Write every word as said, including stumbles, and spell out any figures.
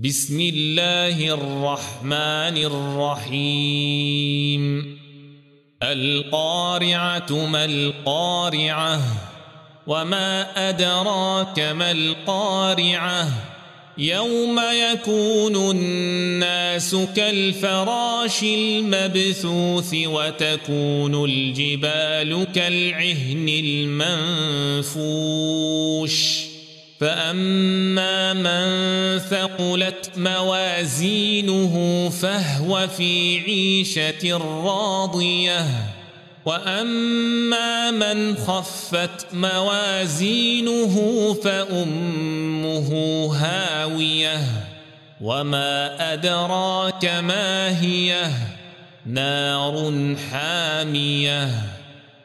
بسم الله الرحمن الرحيم القارعة ما القارعة وما أدراك ما القارعة يوم يكون الناس كالفراش المبثوث وتكون الجبال كالعهن المنفوش فأما من ثقلت موازينه فهو في عيشة راضية وأما من خفت موازينه فأمه هاوية وما أدراك ما هي نار حامية.